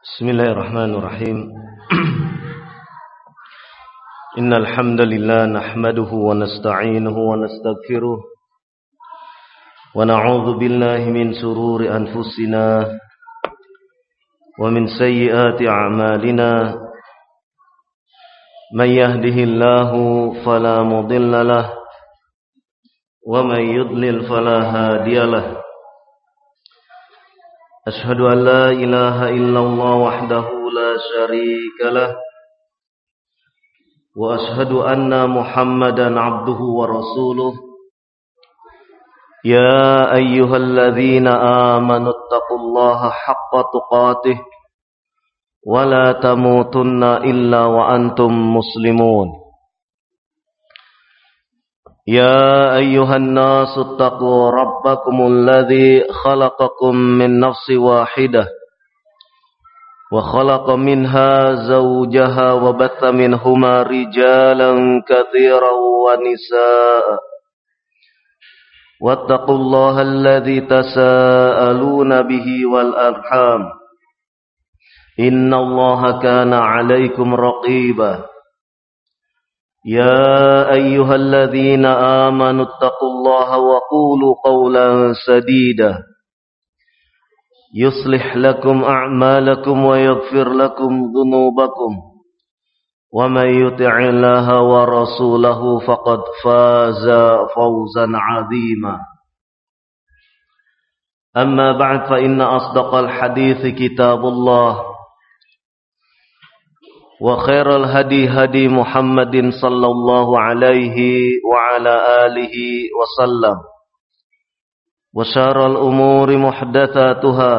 Bismillahirrahmanirrahim. Innal hamdalillah nahmaduhu wa nasta'inuhu wa nastaghfiruh wa na'udzu billahi min shururi anfusina wa min sayyiati a'malina. May yahdihillahu fala mudilla lahu wa may yudlil fala hadiyalah. Ashhadu an la ilaha illallah wahdahu la syarika lah wa ashhadu anna Muhammadan abduhu wa rasuluh. Ya ayyuhalladzina amanu taqullaha haqqa tuqatih wa la tamutunna illa wa antum muslimun. يا أيها الناس اتقوا ربكم الذي خلقكم من نفس واحدة وخلق منها زوجها وبث منهما رجالا كثيرا ونساء واتقوا الله الذي تساءلون به والأرحام إن الله كان عليكم رقيبا. يا أيها الذين آمنوا اتقوا الله وقولوا قولا سديدا يصلح لكم أعمالكم ويغفر لكم ذنوبكم ومن يطع الله ورسوله فقد فاز فوزا عظيما. أما بعد فإن أصدق الحديث كتاب الله وخير الهدي هدي محمد صلى الله عليه وعلى آله وسلم وشر الأمور محدثاتها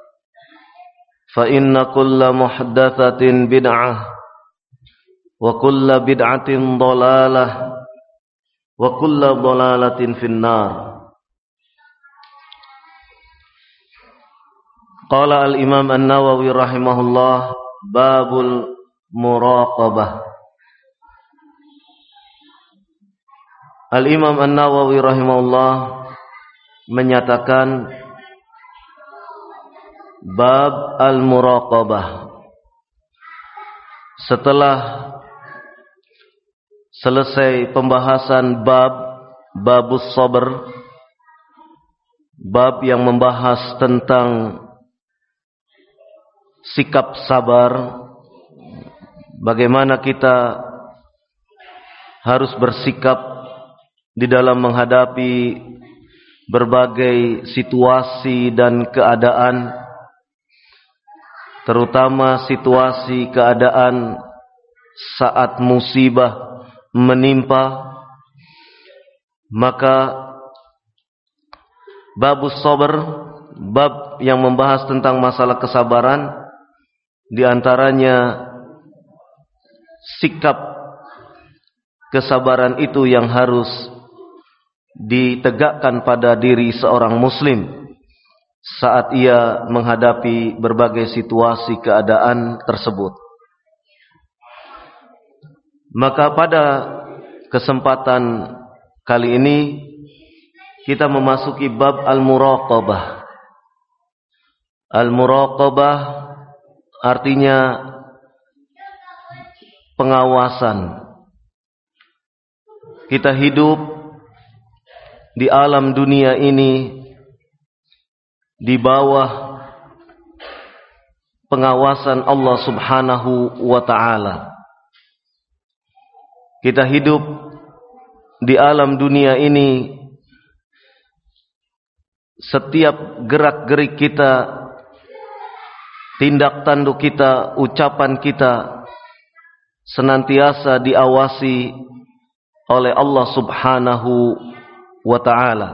فإن كل محدثة بدعة وكل بدعة ضلالة وكل ضلالة في النار. قال الإمام النووي رحمه الله باب muraqabah. Al-Imam An-Nawawi rahimahullah menyatakan bab al-muraqabah. Setelah selesai pembahasan babus sabr, bab yang membahas tentang sikap sabar, bagaimana kita harus bersikap di dalam menghadapi berbagai situasi dan keadaan, terutama situasi keadaan saat musibah menimpa. Maka babus sabr, bab yang membahas tentang masalah kesabaran, di antaranya sikap kesabaran itu yang harus ditegakkan pada diri seorang muslim saat ia menghadapi berbagai situasi keadaan tersebut. Maka pada kesempatan kali ini kita memasuki bab al-muraqabah. Al-muraqabah artinya pengawasan. Kita hidup di alam dunia ini di bawah pengawasan Allah Subhanahu wa ta'ala. Kita hidup di alam dunia ini, setiap gerak-gerik kita, tindak tanduk kita, ucapan kita senantiasa diawasi oleh Allah Subhanahu wa ta'ala.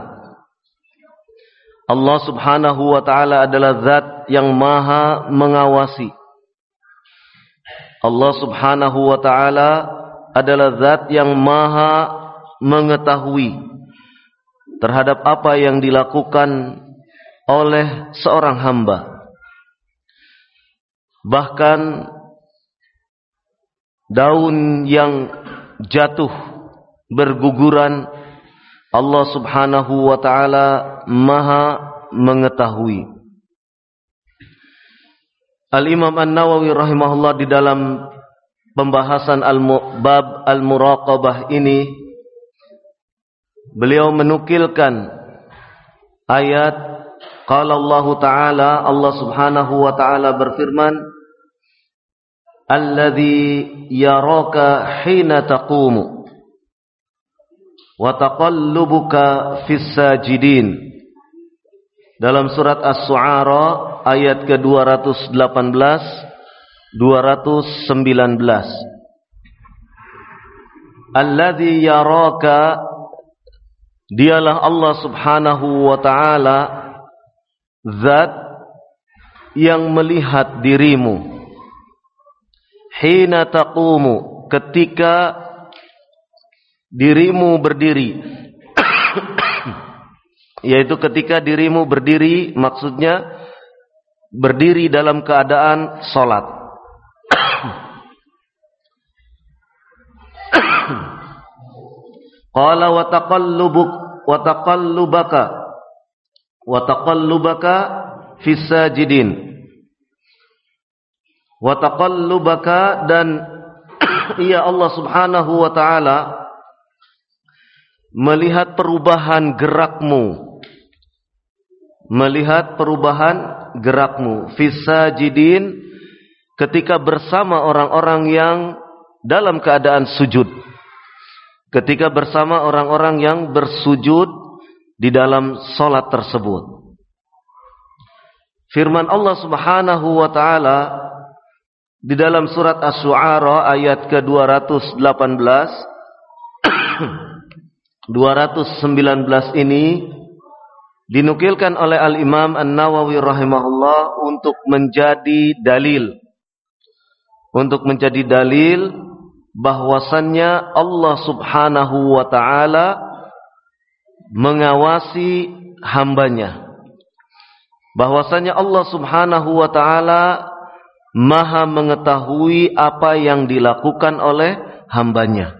Allah Subhanahu wa ta'ala adalah zat yang maha mengawasi. Allah Subhanahu wa ta'ala adalah zat yang maha mengetahui terhadap apa yang dilakukan oleh seorang hamba. Bahkan daun yang jatuh berguguran, Allah Subhanahu wa ta'ala maha mengetahui. Al-Imam An-Nawawi rahimahullah di dalam pembahasan bab al-muraqabah ini, beliau menukilkan ayat qala Allah Ta'ala, Allah Subhanahu wa Ta'ala berfirman, alladzi yaraka hina taqumu wa taqallubuka fis sajidin. Dalam surat As-Su'ara ayat ke-218 219. Alladzi yaraka, dialah Allah Subhanahu wa Ta'ala, zat yang melihat dirimu, hina taqumu, ketika dirimu berdiri. Yaitu ketika dirimu berdiri, maksudnya berdiri dalam keadaan salat. Qala wa taqallubaka fis sajidin. Wa taqallubaka, dan ia Allah Subhanahu wa Ta'ala melihat perubahan gerakmu, melihat perubahan gerakmu fis sajidin, ketika bersama orang-orang yang dalam keadaan sujud, ketika bersama orang-orang yang bersujud di dalam salat tersebut. Firman Allah Subhanahu wa Ta'ala di dalam surat Asy-Syu'ara ayat ke-218 219 ini dinukilkan oleh Al-Imam An-Nawawi rahimahullah untuk menjadi dalil, bahwasannya Allah Subhanahu wa Ta'ala mengawasi hambanya, bahwasannya Allah Subhanahu wa Ta'ala Maha mengetahui apa yang dilakukan oleh hambanya.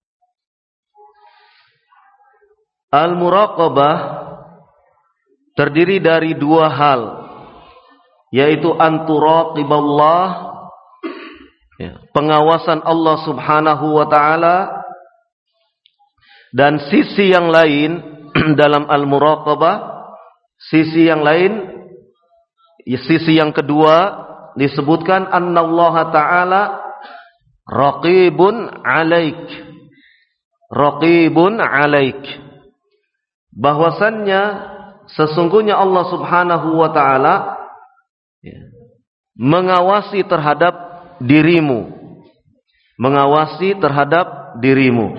Al-muraqabah terdiri dari dua hal, yaitu anturaqiballah, pengawasan Allah Subhanahu wa Ta'ala, dan sisi yang lain dalam al-muraqabah, sisi yang lain, sisi yang kedua disebutkan annallaha ta'ala raqibun alaik, raqibun alaik, bahwasannya sesungguhnya Allah Subhanahu wa Ta'ala mengawasi terhadap dirimu, mengawasi terhadap dirimu.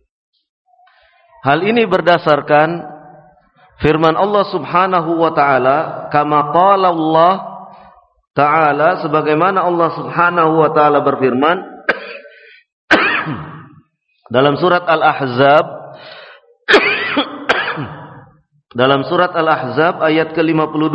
Hal ini berdasarkan firman Allah Subhanahu wa Ta'ala, kama qala Allah Ta'ala, sebagaimana Allah Subhanahu wa Ta'ala berfirman dalam surat Al-Ahzab, dalam surat Al-Ahzab ayat ke-52,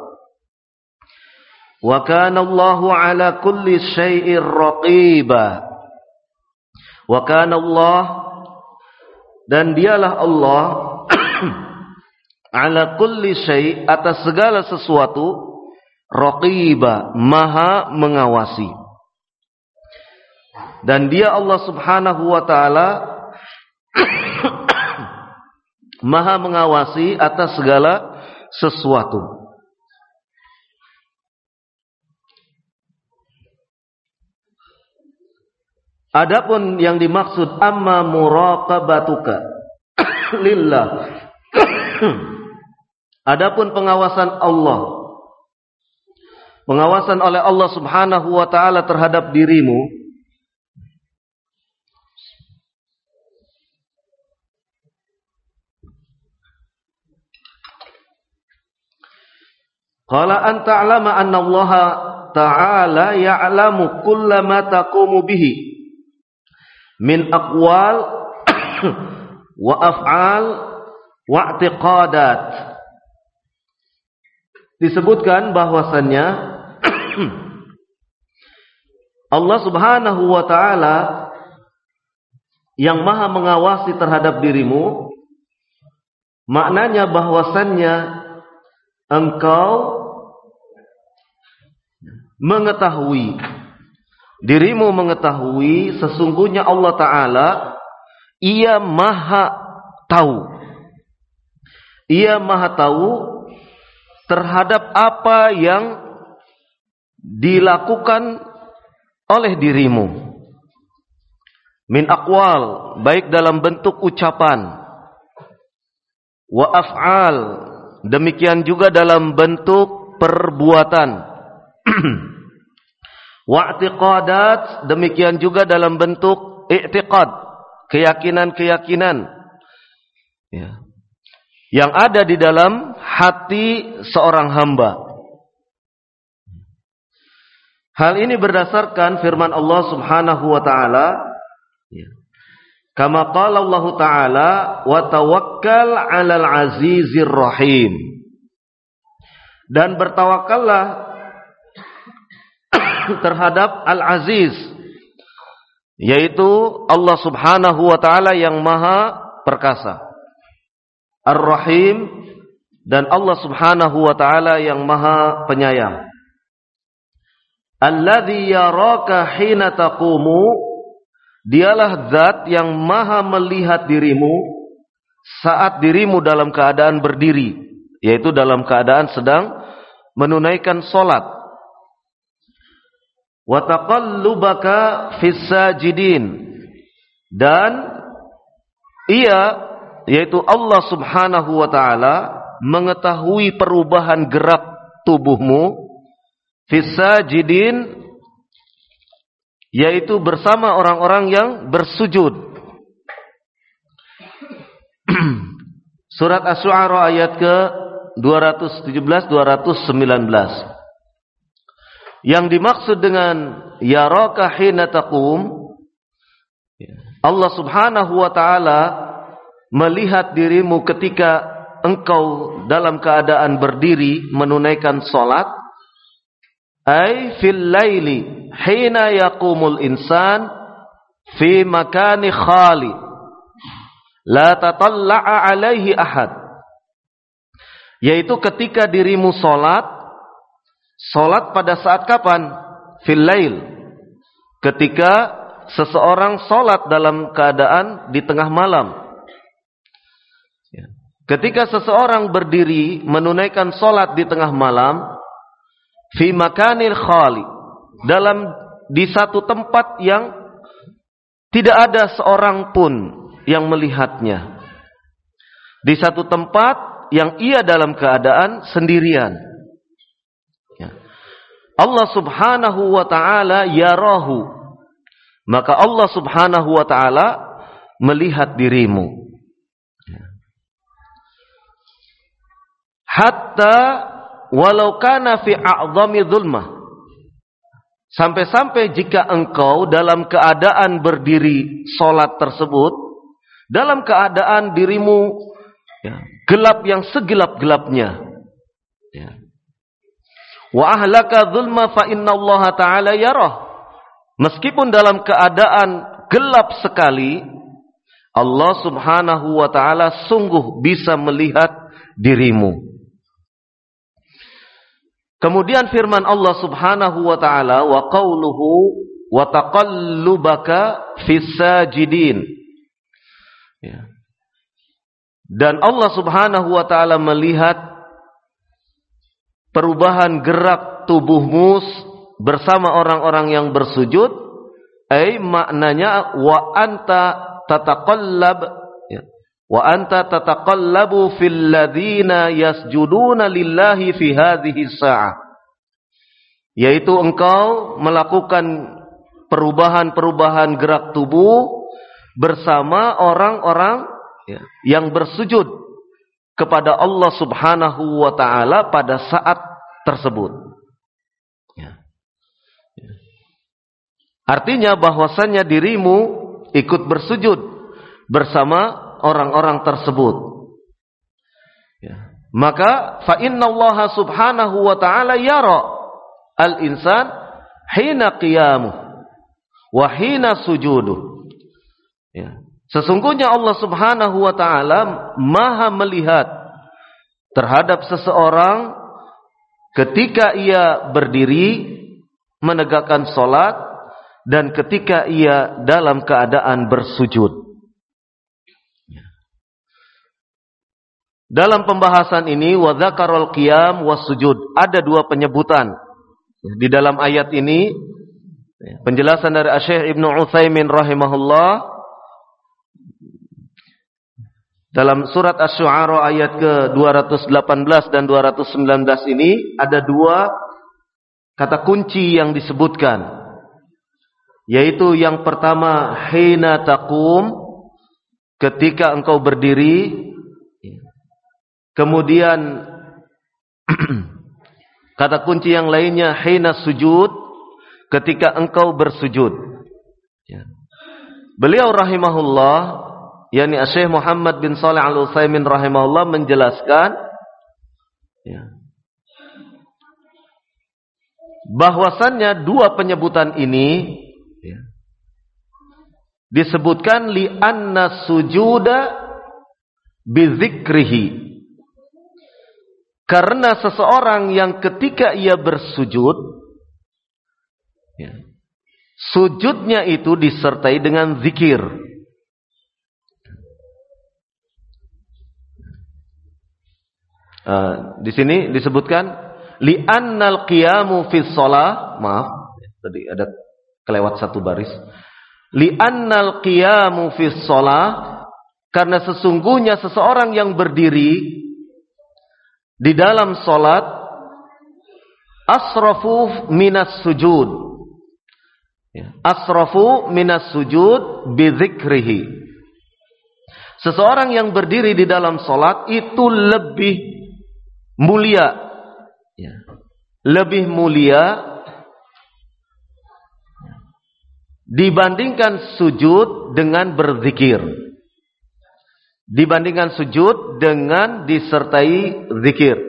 wa kana Allahu ala kulli syai'ir raqiba, wa kana Allah, dan dialah Allah ala kulli syai', atas segala sesuatu, raqiba, maha mengawasi. Dan dia Allah Subhanahu wa Ta'ala maha mengawasi atas segala sesuatu. Adapun yang dimaksud amma muraqabatuka lillah, adapun pengawasan Allah, pengawasan oleh Allah Subhanahu wa Ta'ala terhadap dirimu, qala an ta'lama anna Allah Ta'ala ya'lamu kulla ma taqumu bihi min aqwal wa af'al wa i'tiqadat. Disebutkan bahwasannya Allah Subhanahu wa Ta'ala yang maha mengawasi terhadap dirimu, maknanya bahwasannya engkau mengetahui. Dirimu mengetahui sesungguhnya Allah Ta'ala Ia maha tahu. Ia maha tahu terhadap apa yang dilakukan oleh dirimu. Min aqwal, baik dalam bentuk ucapan. Wa af'al, demikian juga dalam bentuk perbuatan. Wa i'tiqadat, demikian juga dalam bentuk i'tiqad, keyakinan-keyakinan ya, yang ada di dalam hati seorang hamba. Hal ini berdasarkan firman Allah Subhanahu wa taala ya. Kama qala Allah taala wa tawakkal 'alal 'azizir rahim. Dan bertawakallah terhadap Al-Aziz, yaitu Allah Subhanahu wa taala yang maha perkasa. Ar-Rahim, dan Allah Subhanahu wa taala yang maha penyayang. Alladzi yaraka hina taqumu, dialah zat yang maha melihat dirimu saat dirimu dalam keadaan berdiri, yaitu dalam keadaan sedang menunaikan salat. Wa taqallubaka fis sajidin, dan Ia, yaitu Allah Subhanahu wa taala, mengetahui perubahan gerak tubuhmu fis sajidin, yaitu bersama orang-orang yang bersujud. Surat Asy-Syu'ara ayat ke 217 219. Yang dimaksud dengan yaraka hina taqum, Allah Subhanahu wa taala melihat dirimu ketika engkau dalam keadaan berdiri menunaikan salat. Ay fil laili hina yaqumul insan fi makani khali la tatalla'a alaihi ahad, yaitu ketika dirimu salat pada saat kapan? Fil lail, ketika seseorang salat dalam keadaan di tengah malam. Ketika seseorang berdiri menunaikan salat di tengah malam, fi makanil khali, di satu tempat yang tidak ada seorang pun yang melihatnya, di satu tempat yang ia dalam keadaan sendirian. Allah Subhanahu wa ta'ala yarahu, maka Allah Subhanahu wa ta'ala melihat dirimu. Hatta walau kana fi a'zami dhulmah, sampai-sampai jika engkau dalam keadaan berdiri salat tersebut, dalam keadaan dirimu gelap yang segelap-gelapnya, wa ahlaka dzulma fa innallaha ta'ala yarah, meskipun dalam keadaan gelap sekali, Allah Subhanahu wa ta'ala sungguh bisa melihat dirimu. Kemudian firman Allah Subhanahu wa ta'ala, wa qauluhu wa taqallubaka fis sajidin, dan Allah Subhanahu wa ta'ala melihat perubahan gerak tubuhmu bersama orang-orang yang bersujud. Maknanya wa anta tataqallabu fil ladzina yasjuduna lillahi fi hadhihi sa'ah, yaitu engkau melakukan perubahan-perubahan gerak tubuh bersama orang-orang yang bersujud kepada Allah Subhanahu wa ta'ala pada saat tersebut. Artinya bahwasannya dirimu ikut bersujud bersama orang-orang tersebut. Maka fa innallaha Subhanahu wa ta'ala yara al-insan hina qiyamuh wa hina sujuduh. Sesungguhnya Allah Subhanahu wa ta'ala maha melihat terhadap seseorang ketika ia berdiri menegakkan salat dan ketika ia dalam keadaan bersujud. Dalam pembahasan ini wa dzakarul qiyam was-sujud, ada dua penyebutan di dalam ayat ini. Penjelasan dari Syekh Ibnu Utsaimin rahimahullah dalam surat Asy-Syu'ara ayat ke-218 dan 219 ini ada dua kata kunci yang disebutkan, yaitu yang pertama hina taqum, ketika engkau berdiri. Kemudian kata kunci yang lainnya hina sujud, ketika engkau bersujud. Beliau rahimahullah, yakni Syekh Muhammad bin Shalih Al-Utsaimin rahimahullah menjelaskan bahwasannya dua penyebutan ini disebutkan li anna sujuda bizikrihi, karena seseorang yang ketika ia bersujud, sujudnya itu disertai dengan zikir. Di sini disebutkan li'annal qiyamu fis shalah, maaf tadi ada kelewat satu baris. Li'annal qiyamu fis shalah, karena sesungguhnya seseorang yang berdiri di dalam salat asrafu minas sujud. Asrafu minas sujud bizikrihi. Seseorang yang berdiri di dalam salat itu lebih mulia, lebih mulia dibandingkan sujud dengan berzikir. Dibandingkan sujud dengan disertai zikir.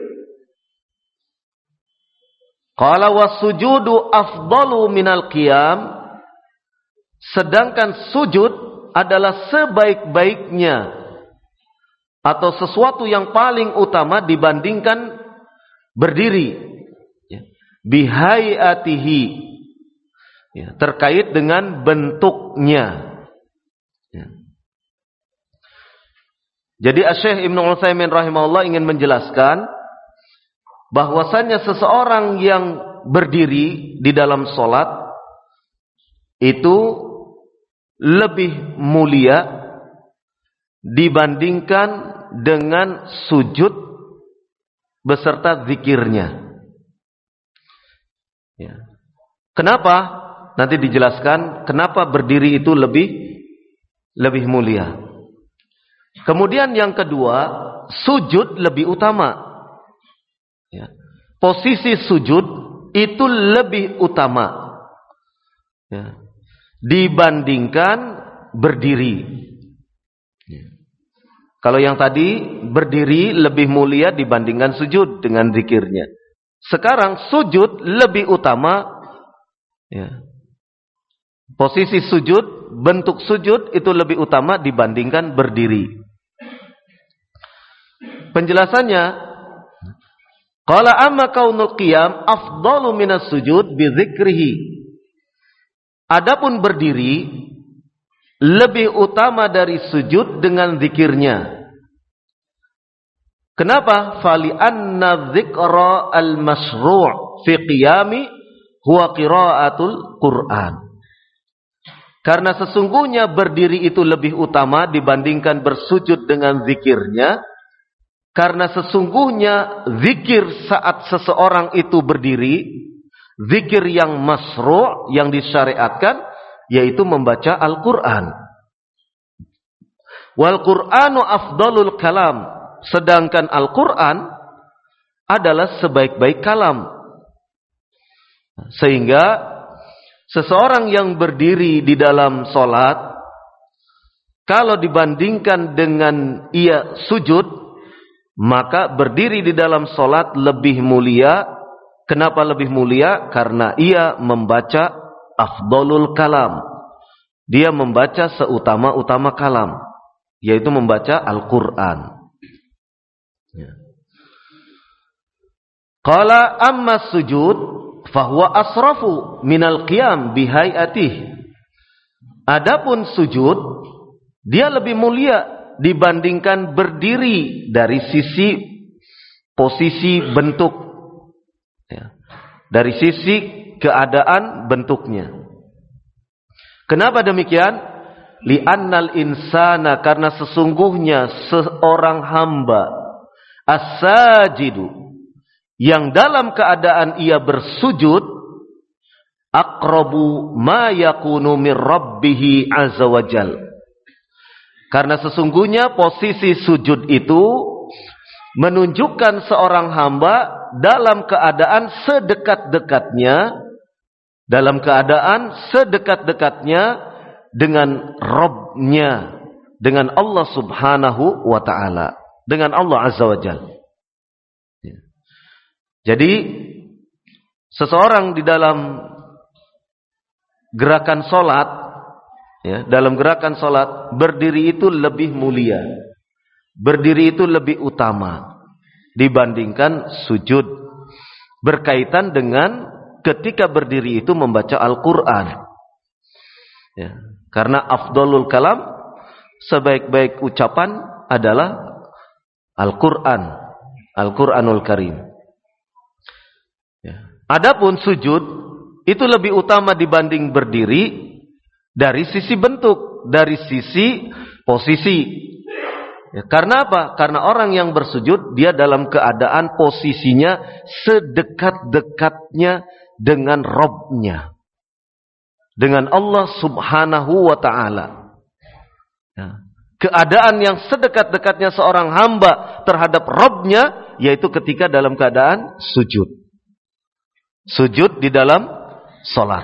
Qala was-sujudu afdalu minal qiyam, sedangkan sujud adalah sebaik-baiknya atau sesuatu yang paling utama dibandingkan berdiri. Bihayatihi, terkait dengan bentuknya. Jadi Syekh Ibnu Utsaimin rahimahullah ingin menjelaskan bahwasannya seseorang yang berdiri di dalam salat itu lebih mulia dibandingkan dengan sujud beserta zikirnya. Kenapa? Nanti dijelaskan kenapa berdiri itu lebih mulia. Kemudian yang kedua, sujud lebih utama. Posisi sujud itu lebih utama dibandingkan berdiri. Kalau yang tadi berdiri lebih mulia dibandingkan sujud dengan zikirnya. Sekarang sujud lebih utama. Posisi sujud, bentuk sujud itu lebih utama dibandingkan berdiri. Penjelasannya, qala amma kaunul qiyam afdalu minas sujud bi dzikrihi. Adapun berdiri lebih utama dari sujud dengan zikirnya. Kenapa? Fali anna dzikra al-masyru' fi qiyami huwa qiraatul Qur'an. Karena sesungguhnya berdiri itu lebih utama dibandingkan bersujud dengan zikirnya. Karena sesungguhnya zikir saat seseorang itu berdiri, zikir yang masyru', yang disyariatkan, yaitu membaca Al-Quran. Wal Qur'anu afdalul kalam. Sedangkan Al-Quran adalah sebaik-baik kalam. Sehingga seseorang yang berdiri di dalam salat, kalau dibandingkan dengan ia sujud, maka berdiri di dalam salat lebih mulia. Kenapa lebih mulia? Karena ia membaca afdalul kalam. Dia membaca seutama-utama kalam, yaitu membaca Al-Quran. Qala amma sujud, fahuwa asrafu minal qiyam bihayatih. Adapun sujud, dia lebih mulia dibandingkan berdiri dari sisi posisi bentuk, ya, dari sisi keadaan bentuknya. Kenapa demikian? Li'annal insana, karena sesungguhnya seorang hamba as-sajidu, yang dalam keadaan ia bersujud, aqrabu ma yakunu min rabbih azza wajal. Karena sesungguhnya posisi sujud itu menunjukkan seorang hamba dalam keadaan sedekat-dekatnya, dengan Rabb-nya, dengan Allah subhanahu wa ta'ala, dengan Allah azza wa jalla. Jadi seseorang di dalam gerakan solat, ya, dalam gerakan solat, berdiri itu lebih mulia, berdiri itu lebih utama dibandingkan sujud, berkaitan dengan ketika berdiri itu membaca Al-Quran, ya. Karena afdalul kalam, sebaik-baik ucapan adalah Al-Quran, Al-Quranul Karim, ya. Adapun sujud itu lebih utama dibanding berdiri dari sisi bentuk, dari sisi posisi, ya. Karena apa? Karena orang yang bersujud, dia dalam keadaan posisinya sedekat-dekatnya dengan Rabb-nya, dengan Allah subhanahu wa ta'ala, ya. Keadaan yang sedekat-dekatnya seorang hamba terhadap Rabb-nya, yaitu ketika dalam keadaan sujud. Sujud di dalam salat.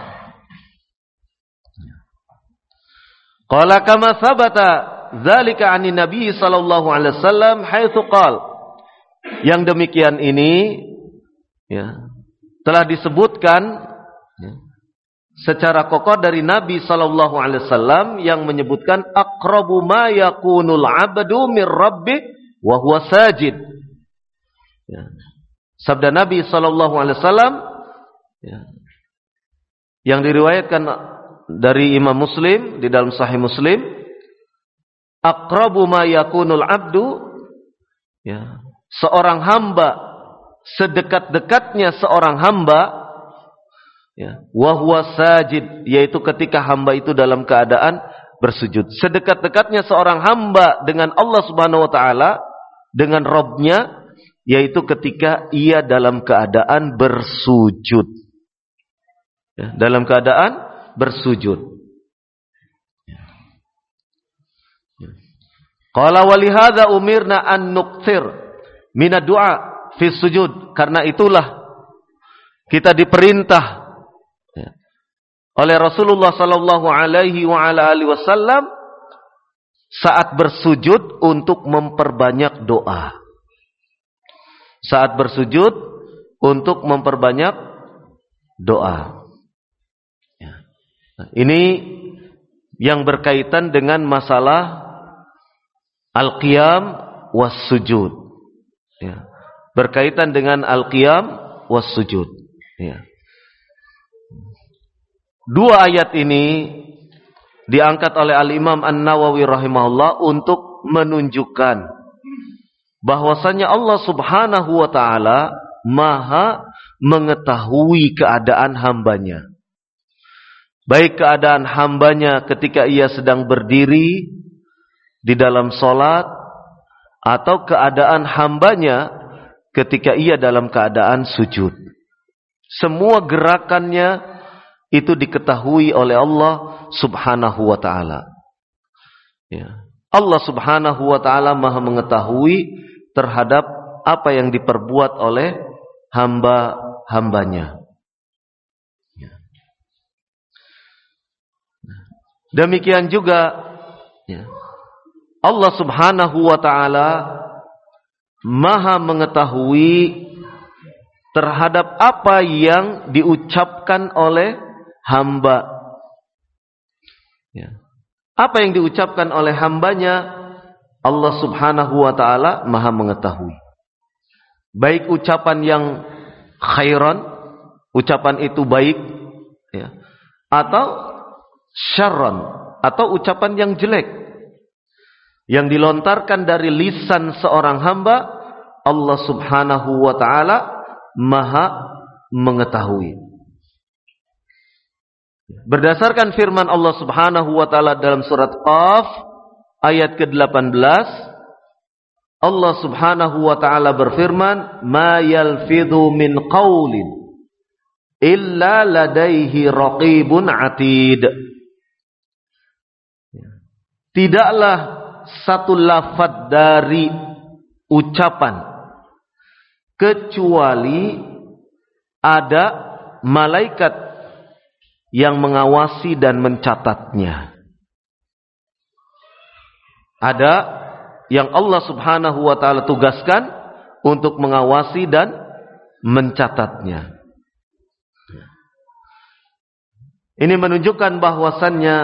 Qala kama sabata dzalika 'anin Nabi sallallahu alaihi wasallam haitsu qala. Yang demikian ini, ya, telah disebutkan, ya, secara kokoh dari Nabi sallallahu alaihi wasallam yang menyebutkan aqrabu ma yakunul 'abdu mir rabbih wa huwa sajid. Ya. Sabda Nabi sallallahu alaihi wasallam, ya, yang diriwayatkan dari Imam Muslim di dalam Sahih Muslim, aqrabu ma yakunul 'abdu, ya, seorang hamba, sedekat-dekatnya seorang hamba, ya, wa huwa sajid, yaitu ketika hamba itu dalam keadaan bersujud. Sedekat-dekatnya seorang hamba dengan Allah subhanahu wa ta'ala, dengan Rabb-nya, yaitu ketika ia dalam keadaan bersujud, ya, dalam keadaan bersujud. Qala walihadza umirna an nuqtir min ad-du'a fi sujud. Karena itulah kita diperintah, ya, oleh Rasulullah sallallahu alaihi wa ala alihi wasallam saat bersujud untuk memperbanyak doa. Saat bersujud untuk memperbanyak doa. Ya. Nah, ini yang berkaitan dengan masalah al-qiyam was sujud. Ya. Berkaitan dengan al-qiyam was sujud. Ya. Dua ayat ini diangkat oleh Al-Imam An-Nawawi rahimahullah untuk menunjukkan bahwasanya Allah subhanahu wa ta'ala maha mengetahui keadaan hambanya. Baik keadaan hambanya ketika ia sedang berdiri di dalam solat, atau keadaan hambanya ketika ia dalam keadaan sujud. Semua gerakannya itu diketahui oleh Allah subhanahu wa ta'ala. Ya. Allah subhanahu wa ta'ala maha mengetahui terhadap apa yang diperbuat oleh hamba-hambanya. Ya. Demikian juga, ya, Allah subhanahu wa ta'ala maha mengetahui terhadap apa yang diucapkan oleh hamba. Ya. Apa yang diucapkan oleh hambanya, Allah subhanahu wa ta'ala maha mengetahui. Baik ucapan yang khairan, ucapan itu baik, ya, atau syarran, atau ucapan yang jelek yang dilontarkan dari lisan seorang hamba, Allah Subhanahu wa ta'ala Maha mengetahui. Berdasarkan firman Allah Subhanahu wa ta'ala dalam surat Qaf ayat ke-18, Allah Subhanahu wa ta'ala berfirman, "Ma yalfidhu min qaulin illa ladaihi raqibun atid." Tidaklah satu lafaz dari ucapan kecuali ada malaikat yang mengawasi dan mencatatnya. Ada yang Allah Subhanahu wa ta'ala tugaskan untuk mengawasi dan mencatatnya. Ini menunjukkan bahwasannya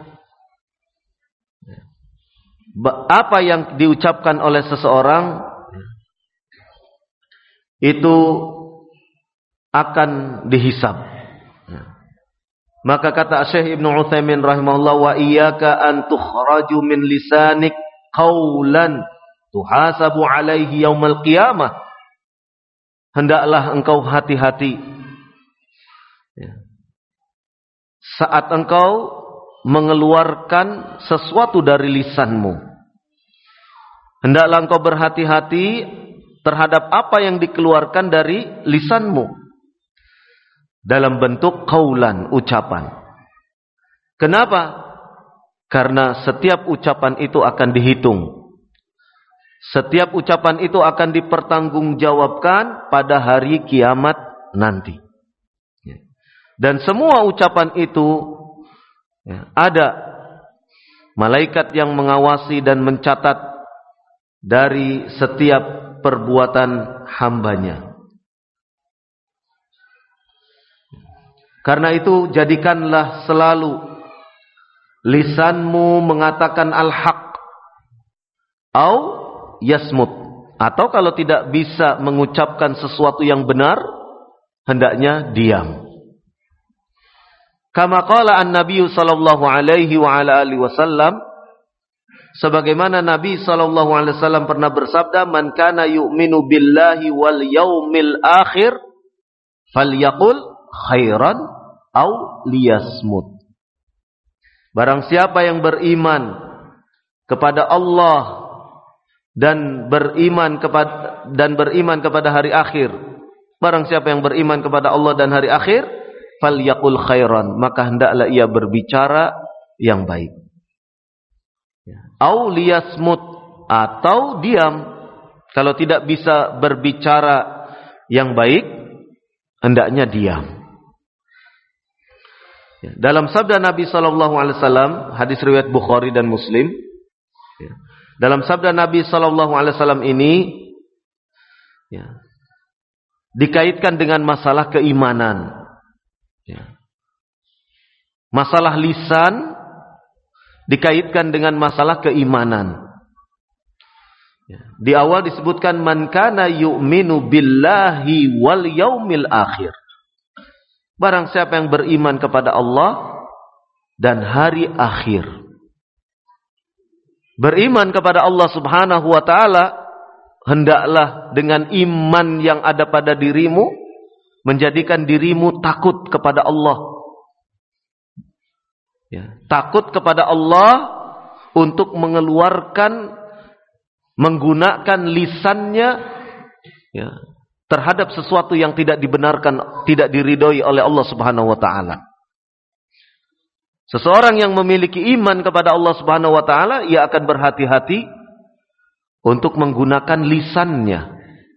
apa yang diucapkan oleh seseorang itu akan dihisab. Maka kata Syekh Ibnu Utsaimin rahimahullah, wa iyyaka an tukhraju min lisanik qaulan tuhasabu alaihi yaumal qiyamah. Hendaklah engkau hati-hati saat engkau mengeluarkan sesuatu dari lisanmu. Hendaklah engkau berhati-hati terhadap apa yang dikeluarkan dari lisanmu dalam bentuk qaulan, ucapan. Kenapa? Karena setiap ucapan itu akan dihitung. Setiap ucapan itu akan dipertanggungjawabkan pada hari kiamat nanti. Dan semua ucapan itu ada malaikat yang mengawasi dan mencatat dari setiap perbuatan hambanya. Karena itu jadikanlah selalu lisanmu mengatakan al-haq au yasmut, atau kalau tidak bisa mengucapkan sesuatu yang benar, hendaknya diam. Kama qala an-nabiy sallallahu alaihi wa ala alihi wasallam, sebagaimana Nabi sallallahu alaihi wasallam pernah bersabda, man kana yu'minu billahi wal yaumil akhir falyaqul khairan au liyasmut. Barang siapa yang beriman kepada Allah dan beriman kepada hari akhir, barang siapa yang beriman kepada Allah dan hari akhir, falyaqul khairan, maka hendaklah ia berbicara yang baik. Au liyasmut, atau diam. Kalau tidak bisa berbicara yang baik, hendaknya diam. Dalam sabda Nabi SAW, hadis riwayat Bukhari dan Muslim, dalam sabda Nabi SAW ini dikaitkan dengan masalah keimanan. Masalah lisan dikaitkan dengan masalah keimanan. Di awal disebutkan man kana yu'minu billahi wal yaumil akhir. Barang siapa yang beriman kepada Allah dan hari akhir. Beriman kepada Allah Subhanahu wa ta'ala, hendaklah dengan iman yang ada pada dirimu menjadikan dirimu takut kepada Allah. Takut kepada Allah untuk menggunakan lisannya terhadap sesuatu yang tidak dibenarkan, tidak diridhoi oleh Allah Subhanahu wa ta'ala. Seseorang yang memiliki iman kepada Allah Subhanahu wa ta'ala, ia akan berhati-hati untuk menggunakan lisannya.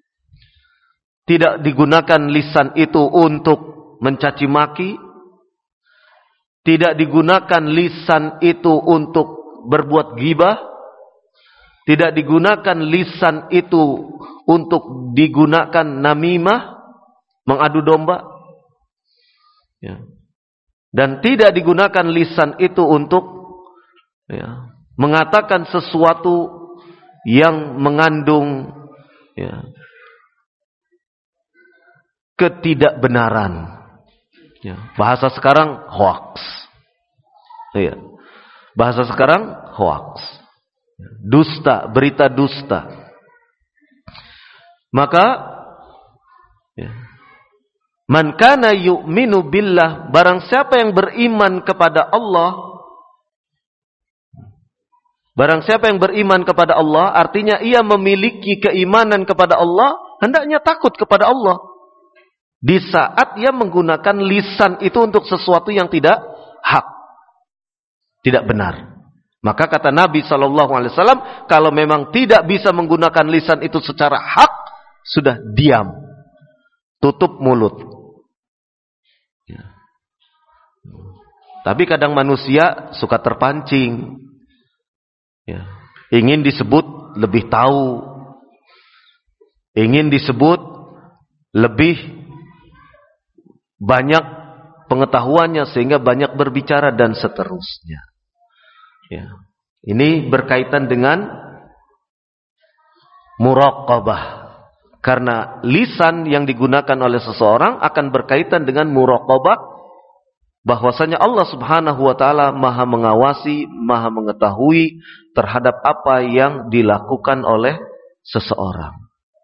Tidak digunakan lisan itu untuk mencaci maki, tidak digunakan lisan itu untuk berbuat ghibah, tidak digunakan lisan itu untuk digunakan namimah, mengadu domba. Dan tidak digunakan lisan itu untuk mengatakan sesuatu yang mengandung ketidakbenaran. Ya, bahasa sekarang hoax. Iya. Bahasa sekarang hoax. Dusta, berita dusta. Maka ya, man kana yu'minu billah, barang siapa yang beriman kepada Allah, barang siapa yang beriman kepada Allah, artinya ia memiliki keimanan kepada Allah, hendaknya takut kepada Allah. Di saat ia menggunakan lisan itu untuk sesuatu yang tidak hak, tidak benar. Maka kata Nabi SAW, kalau memang tidak bisa menggunakan lisan itu secara hak, sudah diam, tutup mulut. Ya. Tapi kadang manusia suka terpancing, ya. Ingin disebut lebih tahu, ingin disebut lebih banyak pengetahuannya sehingga banyak berbicara dan seterusnya. Ya. Ini berkaitan dengan muraqabah. Karena lisan yang digunakan oleh seseorang akan berkaitan dengan muraqabah, bahwasanya Allah Subhanahu wa taala Maha mengawasi, Maha mengetahui terhadap apa yang dilakukan oleh seseorang.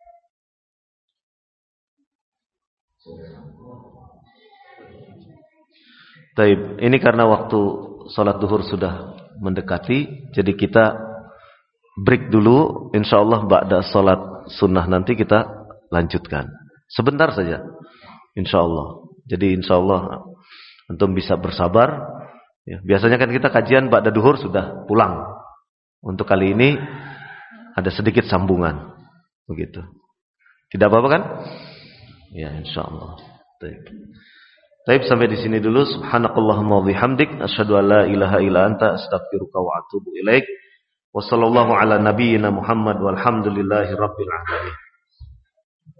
Baik, ini karena waktu salat duhur sudah mendekati, jadi kita break dulu. Insyaallah ba'da salat sunnah nanti kita lanjutkan. Sebentar saja, insyaallah. Jadi insyaallah antum bisa bersabar. Ya, biasanya kan kita kajian ba'da duhur sudah pulang. Untuk kali ini ada sedikit sambungan, begitu. Tidak apa-apa kan? Ya, insyaallah. Baik, sampai di sini dulu. Subhanakallahumma wa bihamdik, asyhadu an la ilaha illa anta, astaghfiruka wa atubu ilaik. Wassallallahu ala nabiyyina Muhammad walhamdulillahi rabbil alamin.